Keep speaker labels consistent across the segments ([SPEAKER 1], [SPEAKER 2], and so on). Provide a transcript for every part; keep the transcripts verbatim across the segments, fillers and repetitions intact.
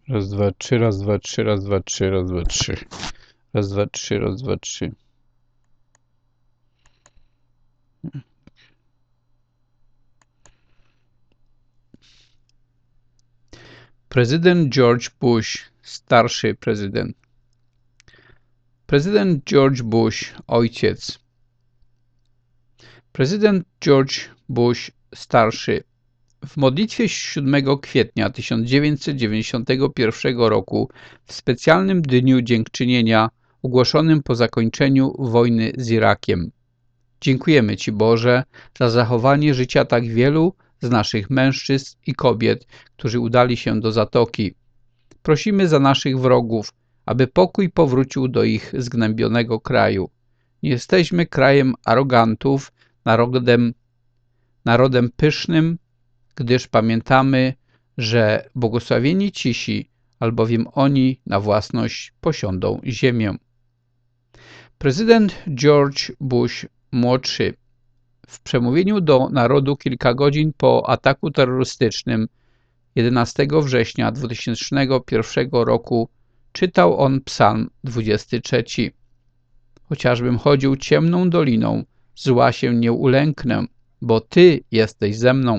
[SPEAKER 1] Raz, dwa, trzy, raz, dwa, trzy, raz, dwa, trzy, raz, dwa, trzy. Raz, dwa, trzy, raz, dwa, trzy. Prezydent George Bush, starszy prezydent. Prezydent George Bush, ojciec. Prezydent George Bush, starszy. W modlitwie siódmego kwietnia tysiąc dziewięćset dziewięćdziesiątego pierwszego roku, w specjalnym dniu dziękczynienia ogłoszonym po zakończeniu wojny z Irakiem. Dziękujemy Ci, Boże, za zachowanie życia tak wielu z naszych mężczyzn i kobiet, którzy udali się do Zatoki. Prosimy za naszych wrogów, aby pokój powrócił do ich zgnębionego kraju. Nie jesteśmy krajem arogantów, narodem, narodem pysznym, gdyż pamiętamy, że błogosławieni cisi, albowiem oni na własność posiądą ziemię. Prezydent George Bush młodszy w przemówieniu do narodu kilka godzin po ataku terrorystycznym jedenastego września dwutysięcznego pierwszego roku czytał on psalm dwudziesty trzeci. Chociażbym chodził ciemną doliną, zła się nie ulęknę, bo Ty jesteś ze mną.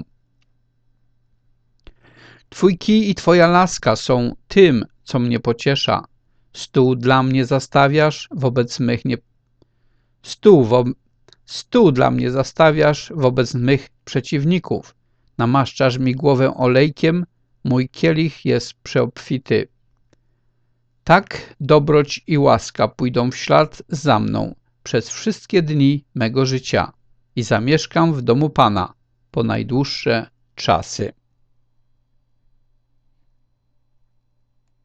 [SPEAKER 1] Twój kij i Twoja laska są tym, co mnie pociesza. Stół dla mnie zastawiasz wobec mych nie... Stół, wo... Stół dla mnie zastawiasz wobec mych przeciwników. Namaszczasz mi głowę olejkiem, mój kielich jest przeobfity. Tak dobroć i łaska pójdą w ślad za mną przez wszystkie dni mego życia i zamieszkam w domu Pana po najdłuższe czasy.